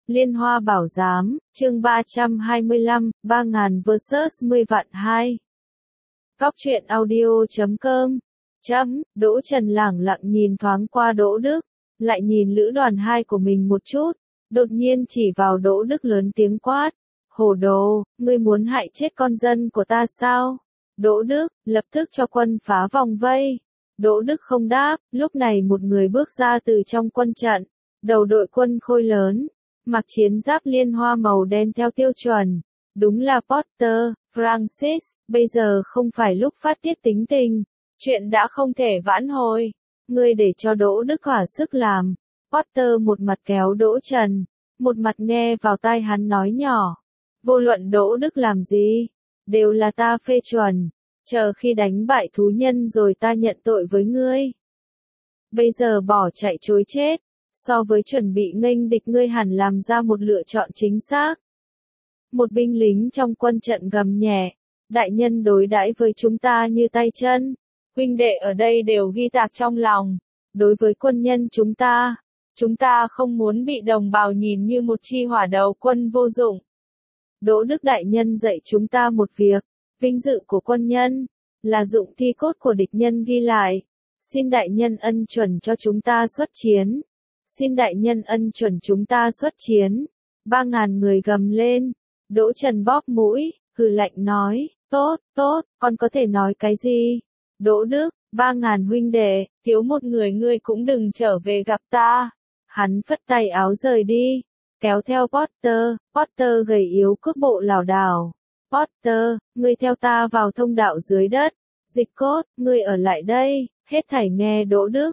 Liên Hoa Bảo Giám, chương 325, 3.000 vs 10 vạn 2. Góc truyện audio.com. Đỗ Trần lẳng lặng nhìn thoáng qua Đỗ Đức, lại nhìn Lữ Đoàn 2 của mình một chút, đột nhiên chỉ vào Đỗ Đức lớn tiếng quát. Hồ đồ, ngươi muốn hại chết con dân của ta sao? Đỗ Đức, lập tức cho quân phá vòng vây. Đỗ Đức không đáp, lúc này một người bước ra từ trong quân trận, đầu đội quân khôi lớn, mặc chiến giáp liên hoa màu đen theo tiêu chuẩn. Đúng là Potter, Francis, bây giờ không phải lúc phát tiết tính tình, chuyện đã không thể vãn hồi. Ngươi để cho Đỗ Đức hỏa sức làm. Potter một mặt kéo Đỗ Trần, một mặt nghe vào tai hắn nói nhỏ. Vô luận Đỗ Đức làm gì, đều là ta phê chuẩn. Chờ khi đánh bại thú nhân rồi ta nhận tội với ngươi. Bây giờ bỏ chạy chối chết, so với chuẩn bị nghênh địch ngươi hẳn làm ra một lựa chọn chính xác. Một binh lính trong quân trận gầm nhẹ, đại nhân đối đãi với chúng ta như tay chân, huynh đệ ở đây đều ghi tạc trong lòng. Đối với quân nhân chúng ta không muốn bị đồng bào nhìn như một chi hỏa đầu quân vô dụng. Đỗ Đức đại nhân dạy chúng ta một việc, vinh dự của quân nhân là dụng thi cốt của địch nhân ghi lại. Xin đại nhân ân chuẩn cho chúng ta xuất chiến. Xin đại nhân ân chuẩn chúng ta xuất chiến. 3.000 người gầm lên. Đỗ Trần bóp mũi, hừ lạnh nói, tốt, con có thể nói cái gì? Đỗ Đức, 3.000 huynh đệ, thiếu một người ngươi cũng đừng trở về gặp ta. Hắn phất tay áo rời đi, kéo theo Potter gầy yếu cước bộ lảo đảo. Potter, ngươi theo ta vào thông đạo dưới đất. Dịch Cốt, ngươi ở lại đây, hết thảy nghe Đỗ Đức.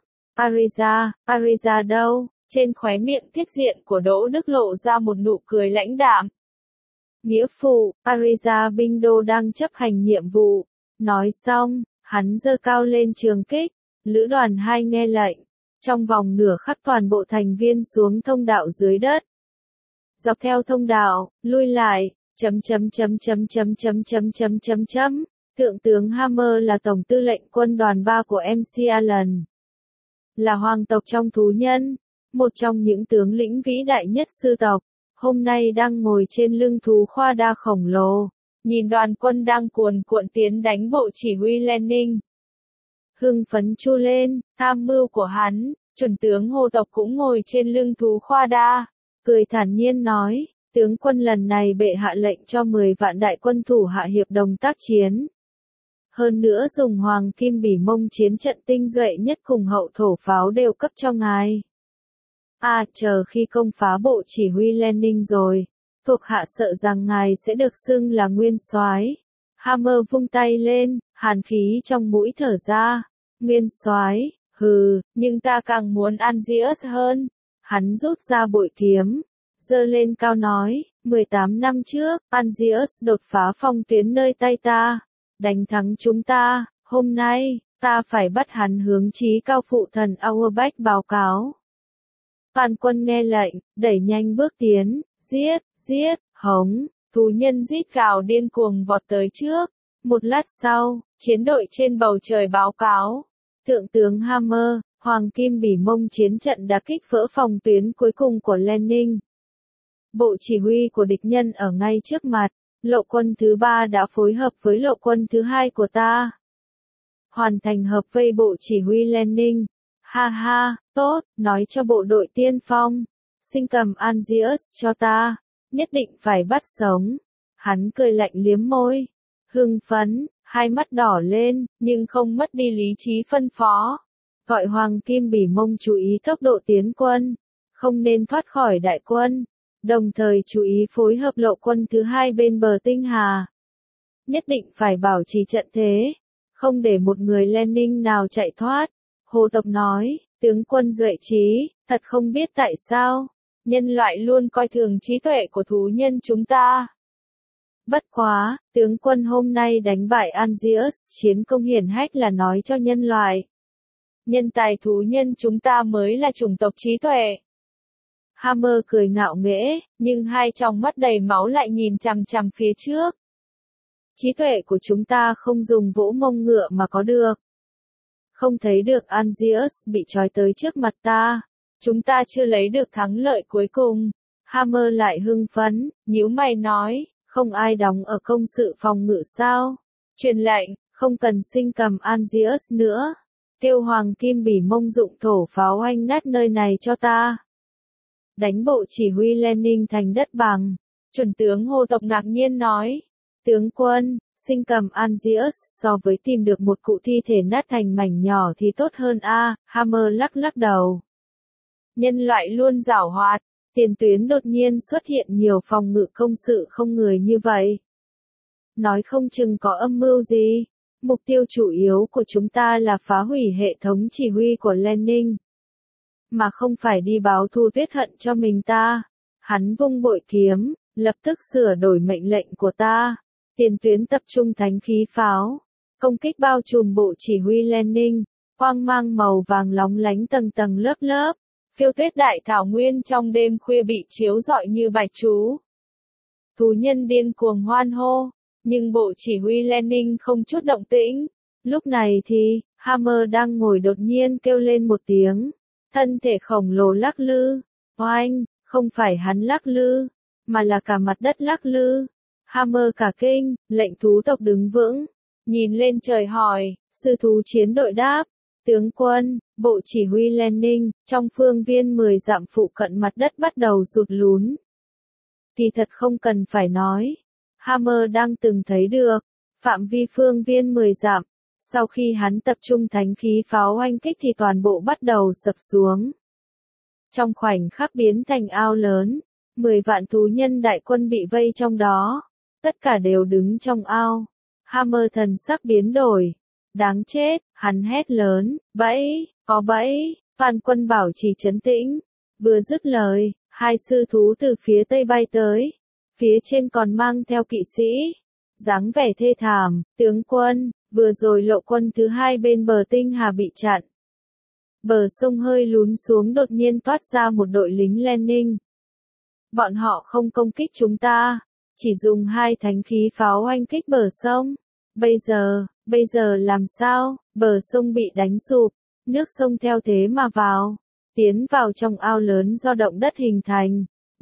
Ariza đâu? Trên khóe miệng thiết diện của Đỗ Đức lộ ra một nụ cười lãnh đạm. Nghĩa phụ, Ariza binh đô đang chấp hành nhiệm vụ. Nói xong, hắn giơ cao lên trường kích. Lữ Đoàn 2 nghe lệnh. Trong vòng nửa khắc toàn bộ thành viên xuống thông đạo dưới đất. Dọc theo thông đạo, lui lại. Thượng tướng Hammer là tổng tư lệnh quân đoàn 3 của MC Allen. Là hoàng tộc trong thú nhân, một trong những tướng lĩnh vĩ đại nhất sư tộc, hôm nay đang ngồi trên lưng thú khoa đa khổng lồ, nhìn đoàn quân đang cuồn cuộn tiến đánh bộ chỉ huy Lenin. Hưng phấn chu lên, tham mưu của hắn, chuẩn tướng Hồ Tộc cũng ngồi trên lưng thú khoa đa, cười thản nhiên nói. Tướng quân lần này bệ hạ lệnh cho 10 vạn đại quân thủ hạ hiệp đồng tác chiến. Hơn nữa dùng hoàng kim bỉ mông chiến trận tinh duệ nhất cùng hậu thổ pháo đều cấp cho ngài. Chờ khi công phá bộ chỉ huy Lenin rồi, thuộc hạ sợ rằng ngài sẽ được xưng là nguyên soái. Hammer vung tay lên, hàn khí trong mũi thở ra. Nguyên soái, nhưng ta càng muốn Angius hơn. Hắn rút ra bội kiếm, giơ lên cao nói, 18 năm trước, Angius đột phá phong tuyến nơi tay ta, đánh thắng chúng ta, hôm nay, ta phải bắt hắn hướng chí cao phụ thần Auerbach báo cáo. Toàn quân nghe lệnh, đẩy nhanh bước tiến, giết, hống, thú nhân rít gào điên cuồng vọt tới trước. Một lát sau, chiến đội trên bầu trời báo cáo, thượng tướng Hammer, hoàng kim bỉ mông chiến trận đã kích vỡ phòng tuyến cuối cùng của Lenin. Bộ chỉ huy của địch nhân ở ngay trước mặt, lộ quân thứ 3 đã phối hợp với lộ quân thứ 2 của ta. Hoàn thành hợp vây bộ chỉ huy Lenin. Tốt, nói cho bộ đội tiên phong. Xin cầm Angius cho ta, nhất định phải bắt sống. Hắn cười lạnh liếm môi. Hưng phấn, hai mắt đỏ lên, nhưng không mất đi lý trí phân phó. Gọi hoàng kim bỉ mông chú ý tốc độ tiến quân, không nên thoát khỏi đại quân. Đồng thời chú ý phối hợp lộ quân thứ 2 bên bờ Tinh Hà. Nhất định phải bảo trì trận thế, không để một người Lenin nào chạy thoát. Hồ Tộc nói, tướng quân duệ trí, thật không biết tại sao, nhân loại luôn coi thường trí tuệ của thú nhân chúng ta. Bất quá, tướng quân hôm nay đánh bại Angius chiến công hiển hách là nói cho nhân loại. Nhân tài thú nhân chúng ta mới là chủng tộc trí tuệ. Hammer cười ngạo nghễ, nhưng hai tròng mắt đầy máu lại nhìn chằm chằm phía trước. Trí tuệ của chúng ta không dùng vỗ mông ngựa mà có được. Không thấy được Angius bị trói tới trước mặt ta. Chúng ta chưa lấy được thắng lợi cuối cùng. Hammer lại hưng phấn, nhíu mày nói, không ai đóng ở công sự phòng ngự sao? Truyền lệnh, không cần sinh cầm Angius nữa. Kêu Hoàng Kim Bỉ Mông dụng thổ pháo oanh nát nơi này cho ta. Đánh bộ chỉ huy Lenin thành đất bằng. Chuẩn tướng Hồ Tộc ngạc nhiên nói, tướng quân, sinh cầm Angius so với tìm được một cụ thi thể nát thành mảnh nhỏ thì tốt hơn a. Hammer lắc lắc đầu. Nhân loại luôn giảo hoạt, tiền tuyến đột nhiên xuất hiện nhiều phòng ngự công sự không người như vậy. Nói không chừng có âm mưu gì. Mục tiêu chủ yếu của chúng ta là phá hủy hệ thống chỉ huy của Lenin. Mà không phải đi báo thù tiết hận cho mình ta. Hắn vung bội kiếm, lập tức sửa đổi mệnh lệnh của ta. Tiền tuyến tập trung thánh khí pháo. Công kích bao trùm bộ chỉ huy Lenin. Quang mang màu vàng lóng lánh tầng tầng lớp lớp. Phiêu tuyết đại thảo nguyên trong đêm khuya bị chiếu rọi như bạch chú. Thú nhân điên cuồng hoan hô. Nhưng bộ chỉ huy Lenin không chút động tĩnh. Lúc này thì, Hammer đang ngồi đột nhiên kêu lên một tiếng. Thân thể khổng lồ lắc lư. Oanh, không phải hắn lắc lư, mà là cả mặt đất lắc lư. Hammer cả kinh, lệnh thú tộc đứng vững. Nhìn lên trời hỏi, sư thú chiến đội đáp. Tướng quân, bộ chỉ huy Lenin, trong phương viên 10 dặm phụ cận mặt đất bắt đầu sụt lún. Thì thật không cần phải nói. Hammer đang từng thấy được, phạm vi phương viên 10 dặm, sau khi hắn tập trung thánh khí pháo oanh kích thì toàn bộ bắt đầu sập xuống. Trong khoảnh khắc biến thành ao lớn, 10 vạn thú nhân đại quân bị vây trong đó, tất cả đều đứng trong ao. Hammer thần sắc biến đổi, đáng chết, hắn hét lớn, bẫy, có bẫy, toàn quân bảo trì trấn tĩnh. Vừa dứt lời, hai sư thú từ phía tây bay tới. Phía trên còn mang theo kỵ sĩ, dáng vẻ thê thảm, tướng quân, vừa rồi lộ quân thứ hai bên bờ Tinh Hà bị chặn. Bờ sông hơi lún xuống đột nhiên toát ra một đội lính Lenin. Bọn họ không công kích chúng ta, chỉ dùng 2 thánh khí pháo oanh kích bờ sông. Bây giờ làm sao, bờ sông bị đánh sụp, nước sông theo thế mà vào, tiến vào trong ao lớn do động đất hình thành.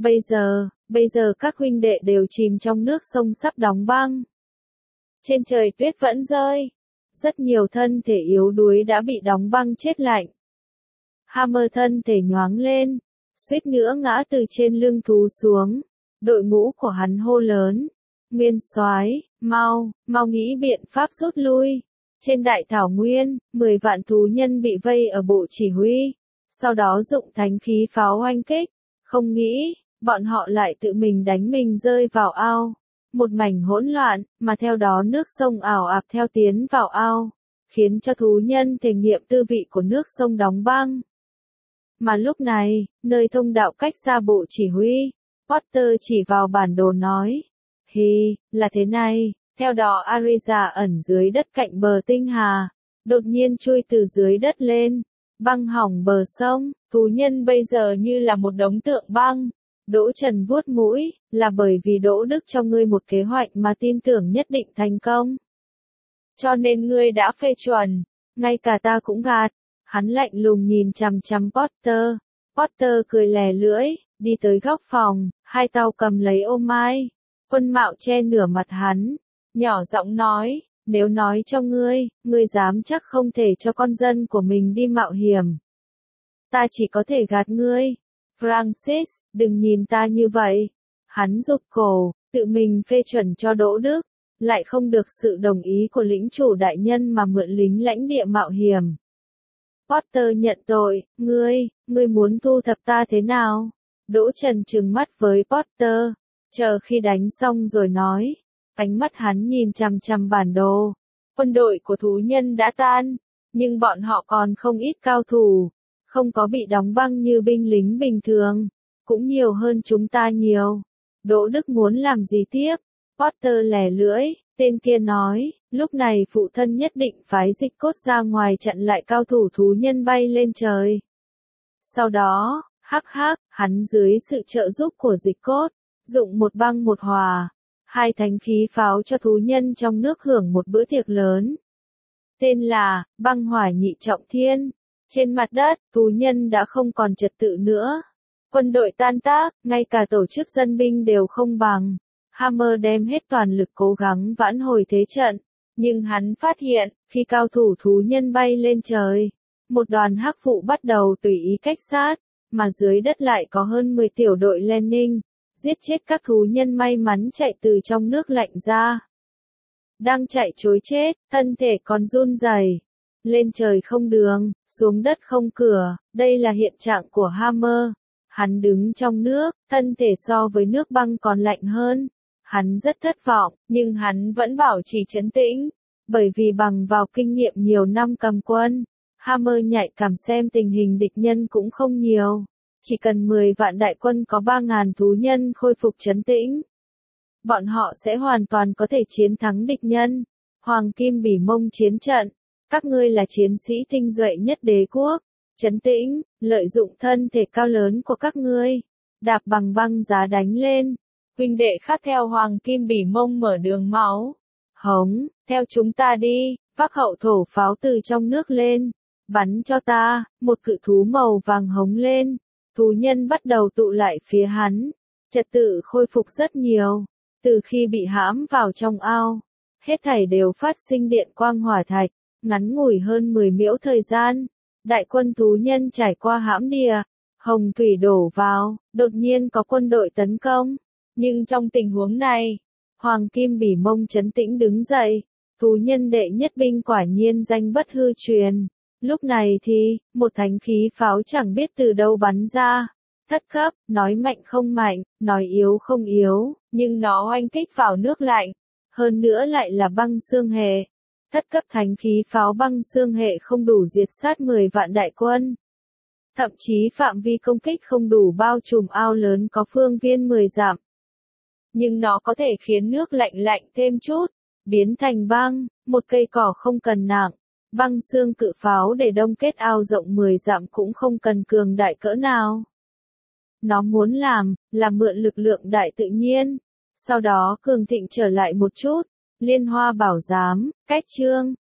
Bây giờ các huynh đệ đều chìm trong nước sông sắp đóng băng. Trên trời tuyết vẫn rơi. Rất nhiều thân thể yếu đuối đã bị đóng băng chết lạnh. Hammer thân thể nhoáng lên, suýt nữa ngã từ trên lưng thú xuống. Đội ngũ của hắn hô lớn. Nguyên soái, mau nghĩ biện pháp rút lui. Trên đại thảo nguyên, 10 vạn thú nhân bị vây ở bộ chỉ huy. Sau đó dụng thánh khí pháo oanh kích. Không nghĩ, bọn họ lại tự mình đánh mình rơi vào ao. Một mảnh hỗn loạn, mà theo đó nước sông ảo ạt theo tiến vào ao, khiến cho thú nhân thể nghiệm tư vị của nước sông đóng băng. Mà lúc này, nơi thông đạo cách xa bộ chỉ huy, Potter chỉ vào bản đồ nói. Là thế này, theo đó Ariza ẩn dưới đất cạnh bờ Tinh Hà, đột nhiên chui từ dưới đất lên, băng hỏng bờ sông, thú nhân bây giờ như là một đống tượng băng. Đỗ Trần vuốt mũi, là bởi vì Đỗ Đức cho ngươi một kế hoạch mà tin tưởng nhất định thành công. Cho nên ngươi đã phê chuẩn, ngay cả ta cũng gạt. Hắn lạnh lùng nhìn chằm chằm Potter. Potter cười lè lưỡi, đi tới góc phòng, hai tay cầm lấy ô mai. Quân mạo che nửa mặt hắn, nhỏ giọng nói, nếu nói cho ngươi dám chắc không thể cho con dân của mình đi mạo hiểm. Ta chỉ có thể gạt ngươi. Francis, đừng nhìn ta như vậy. Hắn rụt cổ, tự mình phê chuẩn cho Đỗ Đức, lại không được sự đồng ý của lĩnh chủ đại nhân mà mượn lính lãnh địa mạo hiểm. Potter nhận tội, ngươi muốn thu thập ta thế nào? Đỗ Trần trừng mắt với Potter, chờ khi đánh xong rồi nói. Ánh mắt hắn nhìn chằm chằm bản đồ. Quân đội của thú nhân đã tan, nhưng bọn họ còn không ít cao thủ. Không có bị đóng băng như binh lính bình thường, cũng nhiều hơn chúng ta nhiều. Đỗ Đức muốn làm gì tiếp? Potter lè lưỡi, tên kia nói, lúc này phụ thân nhất định phái Dịch Cốt ra ngoài chặn lại cao thủ thú nhân bay lên trời. Sau đó, hắn dưới sự trợ giúp của Dịch Cốt, dụng một băng một hòa, 2 thánh khí pháo cho thú nhân trong nước hưởng một bữa tiệc lớn. Tên là, băng hỏa nhị trọng thiên. Trên mặt đất, thú nhân đã không còn trật tự nữa. Quân đội tan tác, ngay cả tổ chức dân binh đều không bằng. Hammer đem hết toàn lực cố gắng vãn hồi thế trận, nhưng hắn phát hiện, khi cao thủ thú nhân bay lên trời, một đoàn hắc vụ bắt đầu tùy ý cách sát, mà dưới đất lại có hơn 10 tiểu đội landing, giết chết các thú nhân may mắn chạy từ trong nước lạnh ra. Đang chạy trối chết, thân thể còn run rẩy, lên trời không đường, xuống đất không cửa, đây là hiện trạng của Hammer. Hắn đứng trong nước, thân thể so với nước băng còn lạnh hơn. Hắn rất thất vọng, nhưng hắn vẫn bảo trì trấn tĩnh, bởi vì bằng vào kinh nghiệm nhiều năm cầm quân, Hammer nhạy cảm xem tình hình địch nhân cũng không nhiều. Chỉ cần 10 vạn đại quân có 3.000 thú nhân khôi phục trấn tĩnh, bọn họ sẽ hoàn toàn có thể chiến thắng địch nhân. Hoàng Kim Bỉ Mông chiến trận, các ngươi là chiến sĩ tinh nhuệ nhất đế quốc, trấn tĩnh, lợi dụng thân thể cao lớn của các ngươi, đạp bằng băng giá đánh lên. Huynh đệ khác theo Hoàng Kim Bỉ Mông mở đường máu. Hống, theo chúng ta đi, vác hậu thổ pháo từ trong nước lên, bắn cho ta, một cự thú màu vàng hống lên. Thú nhân bắt đầu tụ lại phía hắn, trật tự khôi phục rất nhiều, từ khi bị hãm vào trong ao, hết thảy đều phát sinh điện quang hỏa thạch, ngắn ngủi hơn 10 miễu thời gian, đại quân thú nhân trải qua hãm địa, hồng thủy đổ vào, đột nhiên có quân đội tấn công, nhưng trong tình huống này, Hoàng Kim Bỉ Mông trấn tĩnh đứng dậy, thú nhân đệ nhất binh quả nhiên danh bất hư truyền. Lúc này thì, một thánh khí pháo chẳng biết từ đâu bắn ra. Thất cấp, nói mạnh không mạnh, nói yếu không yếu, nhưng nó oanh kích vào nước lạnh. Hơn nữa lại là băng xương hệ. Thất cấp thánh khí pháo băng xương hệ không đủ diệt sát 10 vạn đại quân. Thậm chí phạm vi công kích không đủ bao trùm ao lớn có phương viên 10 dặm. Nhưng nó có thể khiến nước lạnh lạnh thêm chút, biến thành băng, một cây cỏ không cần nặng. Băng xương cự pháo để đông kết ao rộng 10 dặm cũng không cần cường đại cỡ nào. Nó muốn làm, là mượn lực lượng đại tự nhiên, sau đó cường thịnh trở lại một chút. Liên Hoa Bảo Giám, cách chương.